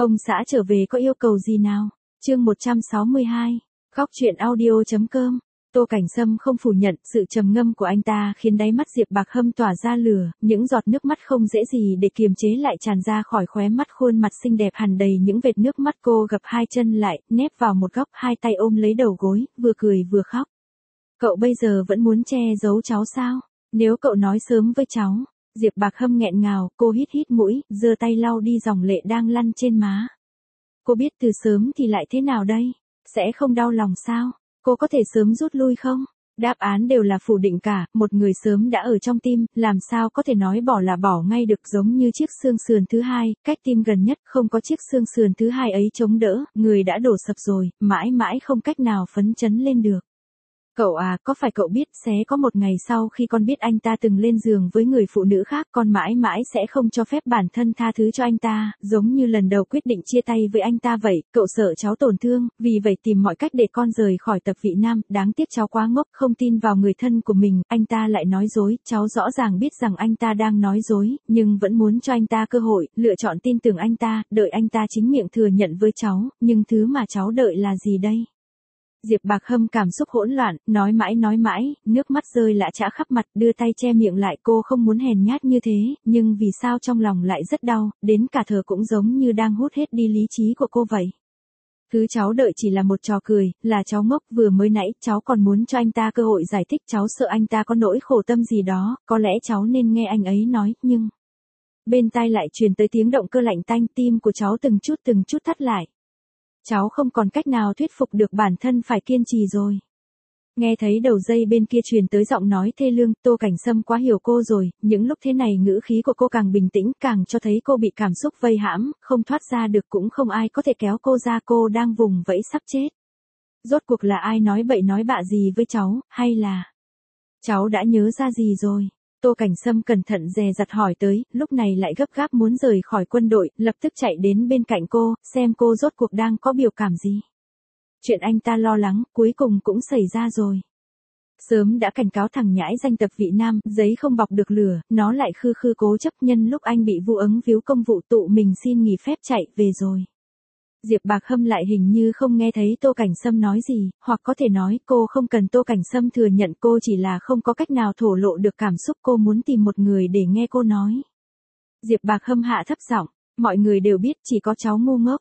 Ông xã trở về có yêu cầu gì nào? Chương 162. Góc truyện audio.com. Tô Cảnh Sâm không phủ nhận, sự trầm ngâm của anh ta khiến đáy mắt Diệp Bạc Hâm tỏa ra lửa, những giọt nước mắt không dễ gì để kiềm chế lại tràn ra khỏi khóe mắt, khuôn mặt xinh đẹp hằn đầy những vệt nước mắt. Cô gập hai chân lại, nép vào một góc, hai tay ôm lấy đầu gối, vừa cười vừa khóc. Cậu bây giờ vẫn muốn che giấu cháu sao? Nếu cậu nói sớm với cháu. Diệp Bạc Hâm nghẹn ngào, cô hít hít mũi, giơ tay lau đi dòng lệ đang lăn trên má. Cô biết từ sớm thì lại thế nào đây? Sẽ không đau lòng sao? Cô có thể sớm rút lui không? Đáp án đều là phủ định cả, một người sớm đã ở trong tim, làm sao có thể nói bỏ là bỏ ngay được, giống như chiếc xương sườn thứ hai, cách tim gần nhất, không có chiếc xương sườn thứ hai ấy chống đỡ, người đã đổ sập rồi, mãi mãi không cách nào phấn chấn lên được. Cậu à, có phải cậu biết sẽ có một ngày sau khi con biết anh ta từng lên giường với người phụ nữ khác, con mãi mãi sẽ không cho phép bản thân tha thứ cho anh ta, giống như lần đầu quyết định chia tay với anh ta vậy. Cậu sợ cháu tổn thương, vì vậy tìm mọi cách để con rời khỏi tập vị nam, đáng tiếc cháu quá ngốc, không tin vào người thân của mình, anh ta lại nói dối, cháu rõ ràng biết rằng anh ta đang nói dối, nhưng vẫn muốn cho anh ta cơ hội, lựa chọn tin tưởng anh ta, đợi anh ta chính miệng thừa nhận với cháu, nhưng thứ mà cháu đợi là gì đây? Diệp Bạc Hâm cảm xúc hỗn loạn, nói mãi, nước mắt rơi lã chã khắp mặt, đưa tay che miệng lại. Cô không muốn hèn nhát như thế, nhưng vì sao trong lòng lại rất đau, đến cả thở cũng giống như đang hút hết đi lý trí của cô vậy. Thứ cháu đợi chỉ là một trò cười, là cháu ngốc, vừa mới nãy cháu còn muốn cho anh ta cơ hội giải thích, cháu sợ anh ta có nỗi khổ tâm gì đó, có lẽ cháu nên nghe anh ấy nói, nhưng... Bên tai lại truyền tới tiếng động cơ lạnh tanh, tim của cháu từng chút thắt lại. Cháu không còn cách nào thuyết phục được bản thân phải kiên trì rồi. Nghe thấy đầu dây bên kia truyền tới giọng nói thê lương, Tô Cảnh Sâm quá hiểu cô rồi, những lúc thế này ngữ khí của cô càng bình tĩnh, càng cho thấy cô bị cảm xúc vây hãm, không thoát ra được, cũng không ai có thể kéo cô ra, cô đang vùng vẫy sắp chết. Rốt cuộc là ai nói bậy nói bạ gì với cháu, hay là... Cháu đã nhớ ra gì rồi? Tô Cảnh Sâm cẩn thận dè dặt hỏi tới, lúc này lại gấp gáp muốn rời khỏi quân đội, lập tức chạy đến bên cạnh cô, xem cô rốt cuộc đang có biểu cảm gì. Chuyện anh ta lo lắng, cuối cùng cũng xảy ra rồi. Sớm đã cảnh cáo thằng nhãi danh tập vị nam, giấy không bọc được lửa, nó lại khư khư cố chấp, nhân lúc anh bị vụ ứng víu công vụ tụ mình xin nghỉ phép chạy về rồi. Diệp Bạc Hâm lại hình như không nghe thấy Tô Cảnh Sâm nói gì, hoặc có thể nói cô không cần Tô Cảnh Sâm thừa nhận, cô chỉ là không có cách nào thổ lộ được cảm xúc, cô muốn tìm một người để nghe cô nói. Diệp Bạc Hâm hạ thấp giọng, mọi người đều biết chỉ có cháu ngu ngốc.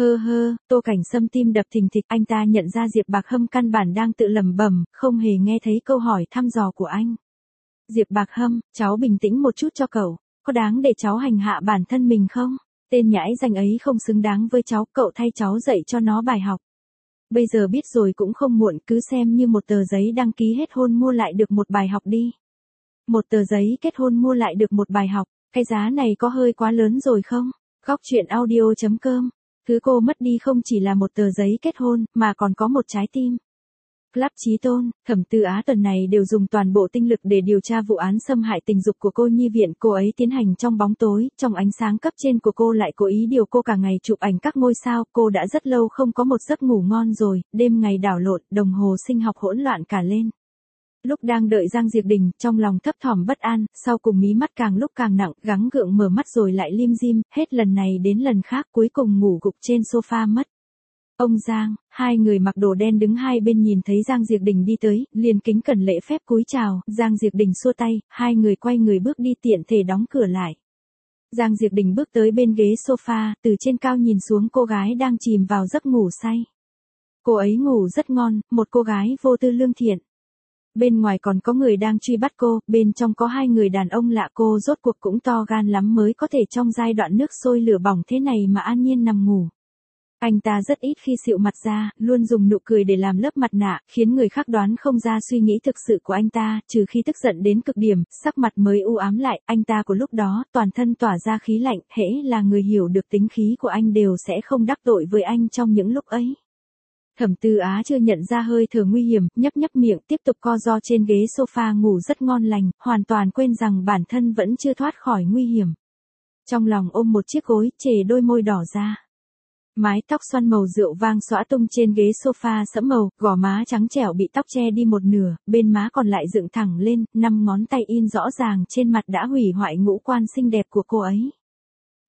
Tô Cảnh Sâm tim đập thình thịch, anh ta nhận ra Diệp Bạc Hâm căn bản đang tự lẩm bẩm, không hề nghe thấy câu hỏi thăm dò của anh. Diệp Bạc Hâm, cháu bình tĩnh một chút cho cậu, có đáng để cháu hành hạ bản thân mình không? Tên nhãi danh ấy không xứng đáng với cháu, cậu thay cháu dạy cho nó bài học. Bây giờ biết rồi cũng không muộn, cứ xem như một tờ giấy đăng ký kết hôn mua lại được một bài học đi. Một tờ giấy kết hôn mua lại được một bài học, cái giá này có hơi quá lớn rồi không? Góc truyện audio.com. Thứ cô mất đi không chỉ là một tờ giấy kết hôn, mà còn có một trái tim. Club Chí Tôn, Thẩm Tư Á tuần này đều dùng toàn bộ tinh lực để điều tra vụ án xâm hại tình dục của cô nhi viện, cô ấy tiến hành trong bóng tối, trong ánh sáng cấp trên của cô lại cố ý điều cô cả ngày chụp ảnh các ngôi sao, cô đã rất lâu không có một giấc ngủ ngon rồi, đêm ngày đảo lộn, đồng hồ sinh học hỗn loạn cả lên. Lúc đang đợi Giang Diệp Đình, trong lòng thấp thỏm bất an, sau cùng mí mắt càng lúc càng nặng, gắng gượng mở mắt rồi lại lim dim, hết lần này đến lần khác cuối cùng ngủ gục trên sofa mất. Ông Giang, hai người mặc đồ đen đứng hai bên nhìn thấy Giang Diệp Đình đi tới, liền kính cẩn lễ phép cúi chào, Giang Diệp Đình xua tay, hai người quay người bước đi, tiện thể đóng cửa lại. Giang Diệp Đình bước tới bên ghế sofa, từ trên cao nhìn xuống cô gái đang chìm vào giấc ngủ say. Cô ấy ngủ rất ngon, một cô gái vô tư lương thiện. Bên ngoài còn có người đang truy bắt cô, bên trong có hai người đàn ông lạ, cô rốt cuộc cũng to gan lắm mới có thể trong giai đoạn nước sôi lửa bỏng thế này mà an nhiên nằm ngủ. Anh ta rất ít khi xịu mặt ra, luôn dùng nụ cười để làm lớp mặt nạ, khiến người khác đoán không ra suy nghĩ thực sự của anh ta, trừ khi tức giận đến cực điểm, sắc mặt mới u ám lại, anh ta của lúc đó, toàn thân tỏa ra khí lạnh, hễ là người hiểu được tính khí của anh đều sẽ không đắc tội với anh trong những lúc ấy. Thẩm Tư Á chưa nhận ra hơi thở nguy hiểm, nhấp miệng, tiếp tục co ro trên ghế sofa ngủ rất ngon lành, hoàn toàn quên rằng bản thân vẫn chưa thoát khỏi nguy hiểm. Trong lòng ôm một chiếc gối, chề đôi môi đỏ ra. Mái tóc xoăn màu rượu vang xõa tung trên ghế sofa sẫm màu, gò má trắng trẻo bị tóc che đi một nửa, bên má còn lại dựng thẳng lên, 5 ngón tay in rõ ràng trên mặt đã hủy hoại ngũ quan xinh đẹp của cô ấy.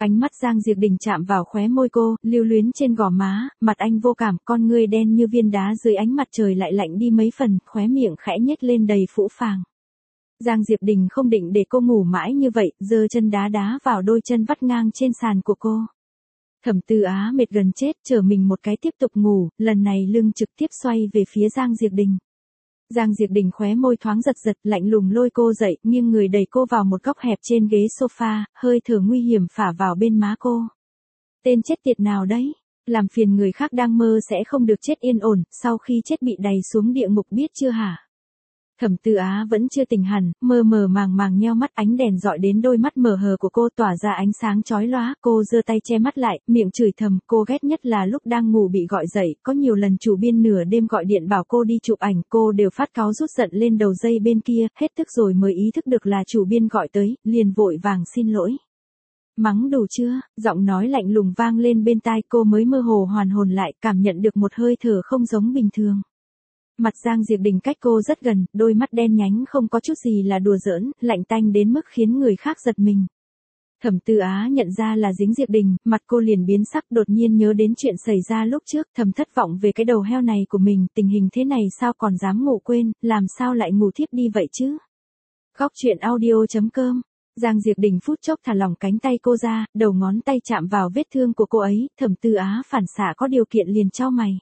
Ánh mắt Giang Diệp Đình chạm vào khóe môi cô, lưu luyến trên gò má, mặt anh vô cảm, con ngươi đen như viên đá dưới ánh mặt trời lại lạnh đi mấy phần, khóe miệng khẽ nhếch lên đầy phũ phàng. Giang Diệp Đình không định để cô ngủ mãi như vậy, giơ chân đá đá vào đôi chân vắt ngang trên sàn của cô. Thẩm Tư Á mệt gần chết, trở mình một cái tiếp tục ngủ, lần này lưng trực tiếp xoay về phía Giang Diệp Đình. Giang Diệp Đình khóe môi thoáng giật giật, lạnh lùng lôi cô dậy, nghiêng người đẩy cô vào một góc hẹp trên ghế sofa, hơi thở nguy hiểm phả vào bên má cô. Tên chết tiệt nào đấy, làm phiền người khác đang mơ sẽ không được chết yên ổn, sau khi chết bị đày xuống địa ngục biết chưa hả? Thẩm Tư Á vẫn chưa tỉnh hẳn, mơ mơ màng màng nheo mắt, ánh đèn dọi đến đôi mắt mờ hờ của cô tỏa ra ánh sáng chói lóa, cô giơ tay che mắt lại, miệng chửi thầm, cô ghét nhất là lúc đang ngủ bị gọi dậy, có nhiều lần chủ biên nửa đêm gọi điện bảo cô đi chụp ảnh, cô đều phát cáu rút giận lên đầu dây bên kia, hết tức rồi mới ý thức được là chủ biên gọi tới, liền vội vàng xin lỗi. Mắng đủ chưa, giọng nói lạnh lùng vang lên bên tai, cô mới mơ hồ hoàn hồn lại, cảm nhận được một hơi thở không giống bình thường. Mặt Giang Diệp Đình cách cô rất gần, đôi mắt đen nhánh không có chút gì là đùa giỡn, lạnh tanh đến mức khiến người khác giật mình. Thẩm Tư Á nhận ra là dính Diệp Đình, mặt cô liền biến sắc, đột nhiên nhớ đến chuyện xảy ra lúc trước, thầm thất vọng về cái đầu heo này của mình, tình hình thế này sao còn dám ngủ quên, làm sao lại ngủ thiếp đi vậy chứ? Góc truyện audio.com. Giang Diệp Đình phút chốc thả lỏng cánh tay cô ra, đầu ngón tay chạm vào vết thương của cô ấy, Thẩm Tư Á phản xạ có điều kiện liền chau mày.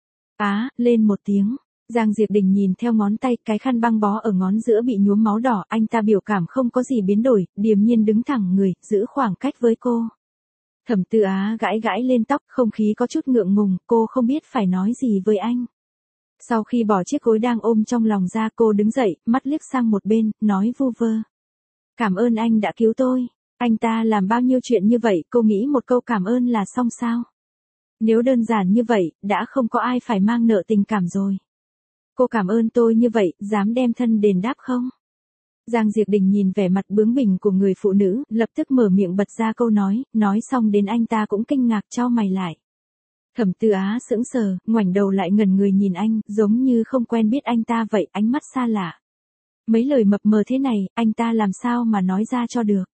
Á, lên một tiếng. Giang Diệp Đình nhìn theo ngón tay, cái khăn băng bó ở ngón giữa bị nhuốm máu đỏ, anh ta biểu cảm không có gì biến đổi, điềm nhiên đứng thẳng người, giữ khoảng cách với cô. Thẩm Tư Á gãi gãi lên tóc, không khí có chút ngượng ngùng, cô không biết phải nói gì với anh. Sau khi bỏ chiếc gối đang ôm trong lòng ra, cô đứng dậy, mắt liếc sang một bên, nói vu vơ. Cảm ơn anh đã cứu tôi. Anh ta làm bao nhiêu chuyện như vậy, cô nghĩ một câu cảm ơn là xong sao? Nếu đơn giản như vậy, đã không có ai phải mang nợ tình cảm rồi. Cô cảm ơn tôi như vậy, dám đem thân đền đáp không? Giang Diệp Đình nhìn vẻ mặt bướng bỉnh của người phụ nữ, lập tức mở miệng bật ra câu nói xong đến anh ta cũng kinh ngạc chau mày lại. Thẩm Tư Á sững sờ, ngoảnh đầu lại ngẩn người nhìn anh, giống như không quen biết anh ta vậy, ánh mắt xa lạ. Mấy lời mập mờ thế này, anh ta làm sao mà nói ra cho được.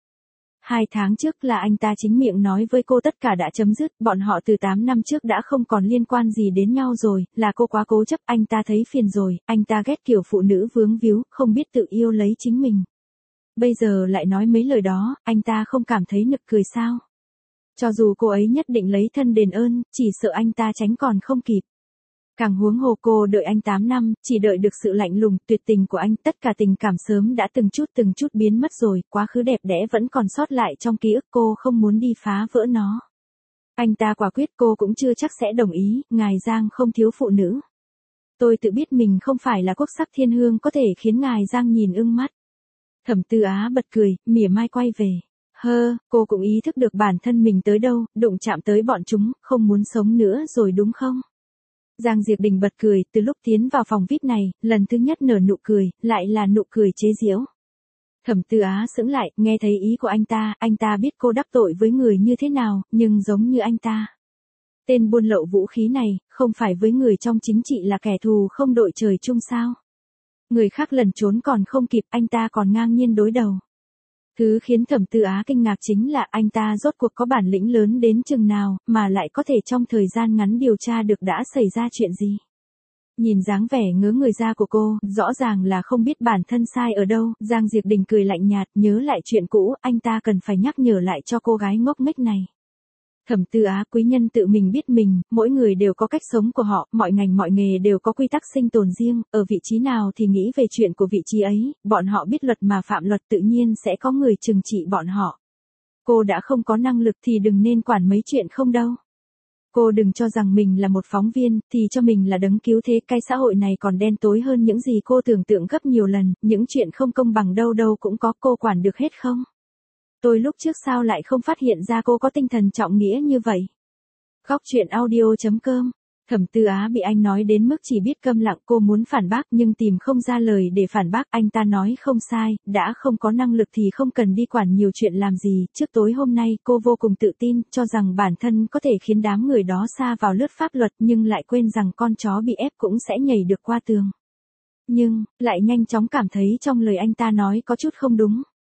2 tháng trước là anh ta chính miệng nói với cô tất cả đã chấm dứt, bọn họ từ 8 năm trước đã không còn liên quan gì đến nhau rồi, là cô quá cố chấp, anh ta thấy phiền rồi, anh ta ghét kiểu phụ nữ vướng víu, không biết tự yêu lấy chính mình. Bây giờ lại nói mấy lời đó, anh ta không cảm thấy nực cười sao? Cho dù cô ấy nhất định lấy thân đền ơn, chỉ sợ anh ta tránh còn không kịp. Càng huống hồ cô đợi anh 8 năm, chỉ đợi được sự lạnh lùng, tuyệt tình của anh, tất cả tình cảm sớm đã từng chút biến mất rồi, quá khứ đẹp đẽ vẫn còn sót lại trong ký ức, cô không muốn đi phá vỡ nó. Anh ta quả quyết, cô cũng chưa chắc sẽ đồng ý, ngài Giang không thiếu phụ nữ. Tôi tự biết mình không phải là quốc sắc thiên hương có thể khiến ngài Giang nhìn ưng mắt. Thẩm Tư Á bật cười, mỉa mai quay về. Cô cũng ý thức được bản thân mình tới đâu, đụng chạm tới bọn chúng, không muốn sống nữa rồi đúng không? Giang Diệp Đình bật cười, từ lúc tiến vào phòng VIP này, lần thứ nhất nở nụ cười, lại là nụ cười chế giễu. Thẩm Tư Á sững lại, nghe thấy ý của anh ta biết cô đắc tội với người như thế nào, nhưng giống như anh ta. Tên buôn lậu vũ khí này, không phải với người trong chính trị là kẻ thù không đội trời chung sao? Người khác lẩn trốn còn không kịp, anh ta còn ngang nhiên đối đầu. Thứ khiến Thẩm Tư Á kinh ngạc chính là anh ta rốt cuộc có bản lĩnh lớn đến chừng nào, mà lại có thể trong thời gian ngắn điều tra được đã xảy ra chuyện gì. Nhìn dáng vẻ ngớ người ra của cô, rõ ràng là không biết bản thân sai ở đâu, Giang Diệp Đình cười lạnh nhạt, nhớ lại chuyện cũ, anh ta cần phải nhắc nhở lại cho cô gái ngốc nghếch này. Thẩm Tư Á, quý nhân tự mình biết mình, mỗi người đều có cách sống của họ, mọi ngành mọi nghề đều có quy tắc sinh tồn riêng, ở vị trí nào thì nghĩ về chuyện của vị trí ấy, bọn họ biết luật mà phạm luật tự nhiên sẽ có người trừng trị bọn họ. Cô đã không có năng lực thì đừng nên quản mấy chuyện không đâu. Cô đừng cho rằng mình là một phóng viên, thì cho mình là đấng cứu thế, cái xã hội này còn đen tối hơn những gì cô tưởng tượng gấp nhiều lần, những chuyện không công bằng đâu đâu cũng có, cô quản được hết không? Tôi lúc trước sao lại không phát hiện ra cô có tinh thần trọng nghĩa như vậy? Góc truyện audio.com. Thẩm Tư Á bị anh nói đến mức chỉ biết câm lặng, cô muốn phản bác nhưng tìm không ra lời để phản bác, anh ta nói không sai, đã không có năng lực thì không cần đi quản nhiều chuyện làm gì, trước tối hôm nay cô vô cùng tự tin, cho rằng bản thân có thể khiến đám người đó sa vào lướt pháp luật nhưng lại quên rằng con chó bị ép cũng sẽ nhảy được qua tường. Nhưng, lại nhanh chóng cảm thấy trong lời anh ta nói có chút không đúng.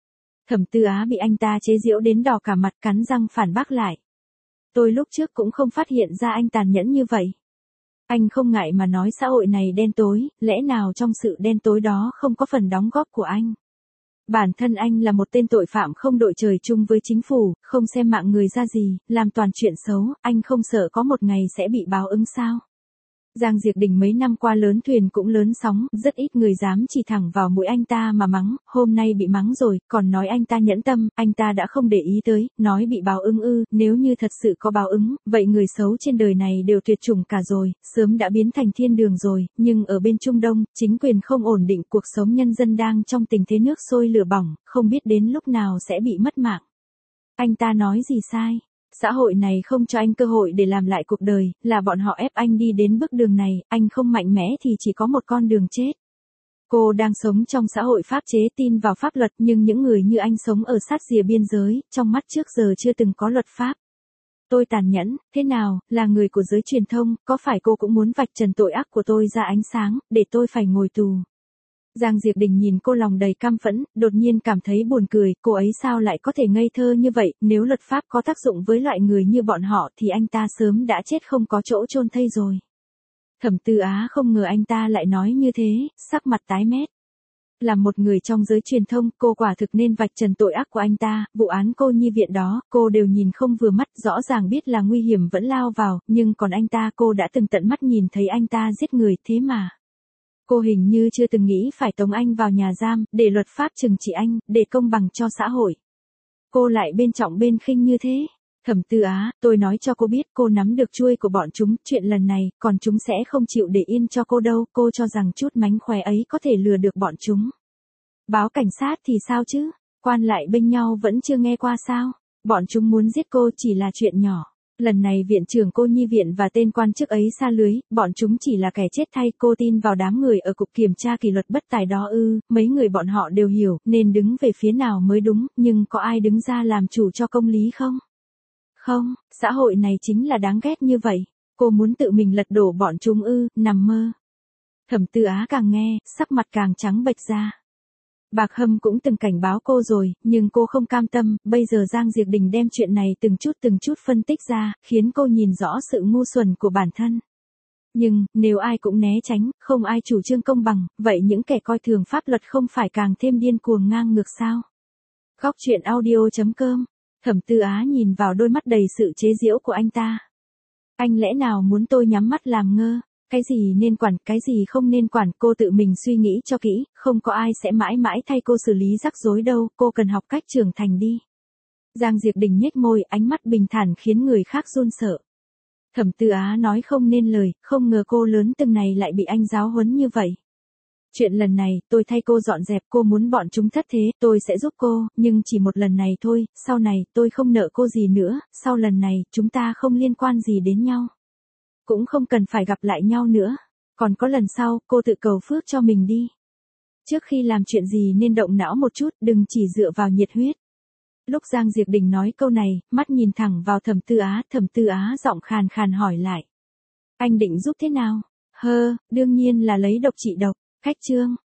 Thẩm Tư Á bị anh ta chế giễu đến đỏ cả mặt, cắn răng phản bác lại. Tôi lúc trước cũng không phát hiện ra anh tàn nhẫn như vậy. Anh không ngại mà nói xã hội này đen tối, lẽ nào trong sự đen tối đó không có phần đóng góp của anh? Bản thân anh là một tên tội phạm không đội trời chung với chính phủ, không xem mạng người ra gì, làm toàn chuyện xấu, anh không sợ có một ngày sẽ bị báo ứng sao? Giang Diệp Đình mấy năm qua lớn thuyền cũng lớn sóng, rất ít người dám chỉ thẳng vào mũi anh ta mà mắng, hôm nay bị mắng rồi, còn nói anh ta nhẫn tâm, anh ta đã không để ý tới, nói bị báo ứng ư, nếu như thật sự có báo ứng, vậy người xấu trên đời này đều tuyệt chủng cả rồi, sớm đã biến thành thiên đường rồi, nhưng ở bên Trung Đông, chính quyền không ổn định, cuộc sống nhân dân đang trong tình thế nước sôi lửa bỏng, không biết đến lúc nào sẽ bị mất mạng. Anh ta nói gì sai? Xã hội này không cho anh cơ hội để làm lại cuộc đời, là bọn họ ép anh đi đến bước đường này, anh không mạnh mẽ thì chỉ có một con đường chết. Cô đang sống trong xã hội pháp chế, tin vào pháp luật, nhưng những người như anh sống ở sát rìa biên giới, trong mắt trước giờ chưa từng có luật pháp. Tôi tàn nhẫn, thế nào, là người của giới truyền thông, có phải cô cũng muốn vạch trần tội ác của tôi ra ánh sáng, để tôi phải ngồi tù? Giang Diệp Đình nhìn cô lòng đầy căm phẫn, đột nhiên cảm thấy buồn cười, cô ấy sao lại có thể ngây thơ như vậy, nếu luật pháp có tác dụng với loại người như bọn họ thì anh ta sớm đã chết không có chỗ chôn thây rồi. Thẩm Tư Á không ngờ anh ta lại nói như thế, sắc mặt tái mét. Là một người trong giới truyền thông, cô quả thực nên vạch trần tội ác của anh ta, vụ án cô nhi viện đó, cô đều nhìn không vừa mắt, rõ ràng biết là nguy hiểm vẫn lao vào, nhưng còn anh ta cô đã từng tận mắt nhìn thấy anh ta giết người, thế mà. Cô hình như chưa từng nghĩ phải tống anh vào nhà giam, để luật pháp trừng trị anh, để công bằng cho xã hội. Cô lại bên trọng bên khinh như thế. Thẩm Tư Á, tôi nói cho cô biết, cô nắm được chuôi của bọn chúng, chuyện lần này, còn chúng sẽ không chịu để yên cho cô đâu, cô cho rằng chút mánh khóe ấy có thể lừa được bọn chúng. Báo cảnh sát thì sao chứ, quan lại bênh nhau vẫn chưa nghe qua sao, bọn chúng muốn giết cô chỉ là chuyện nhỏ. Lần này viện trưởng cô nhi viện và tên quan chức ấy sa lưới, bọn chúng chỉ là kẻ chết thay, cô tin vào đám người ở cục kiểm tra kỷ luật bất tài đó ư, mấy người bọn họ đều hiểu, nên đứng về phía nào mới đúng, nhưng có ai đứng ra làm chủ cho công lý không? Không, xã hội này chính là đáng ghét như vậy, cô muốn tự mình lật đổ bọn chúng ư, nằm mơ. Thẩm Tư Á càng nghe, sắc mặt càng trắng bệch ra. Bạc Hâm cũng từng cảnh báo cô rồi, nhưng cô không cam tâm, bây giờ Giang Diệp Đình đem chuyện này từng chút phân tích ra, khiến cô nhìn rõ sự ngu xuẩn của bản thân. Nhưng, nếu ai cũng né tránh, không ai chủ trương công bằng, vậy những kẻ coi thường pháp luật không phải càng thêm điên cuồng ngang ngược sao? Góc truyện audio.com. Thẩm Tư Á nhìn vào đôi mắt đầy sự chế giễu của anh ta. Anh lẽ nào muốn tôi nhắm mắt làm ngơ? Cái gì nên quản, cái gì không nên quản, cô tự mình suy nghĩ cho kỹ, không có ai sẽ mãi mãi thay cô xử lý rắc rối đâu, cô cần học cách trưởng thành đi. Giang Diệp Đình nhếch môi, ánh mắt bình thản khiến người khác run sợ. Thẩm Tư Á nói không nên lời, không ngờ cô lớn từng này lại bị anh giáo huấn như vậy. Chuyện lần này, tôi thay cô dọn dẹp, cô muốn bọn chúng thất thế, tôi sẽ giúp cô, nhưng chỉ một lần này thôi, sau này, tôi không nợ cô gì nữa, sau lần này, chúng ta không liên quan gì đến nhau. Cũng không cần phải gặp lại nhau nữa. Còn có lần sau, cô tự cầu phước cho mình đi. Trước khi làm chuyện gì nên động não một chút, đừng chỉ dựa vào nhiệt huyết. Lúc Giang Diệp Đình nói câu này, mắt nhìn thẳng vào Thẩm Tư Á giọng khàn khàn hỏi lại. Anh định giúp thế nào? Đương nhiên là lấy độc trị độc. Khách chương.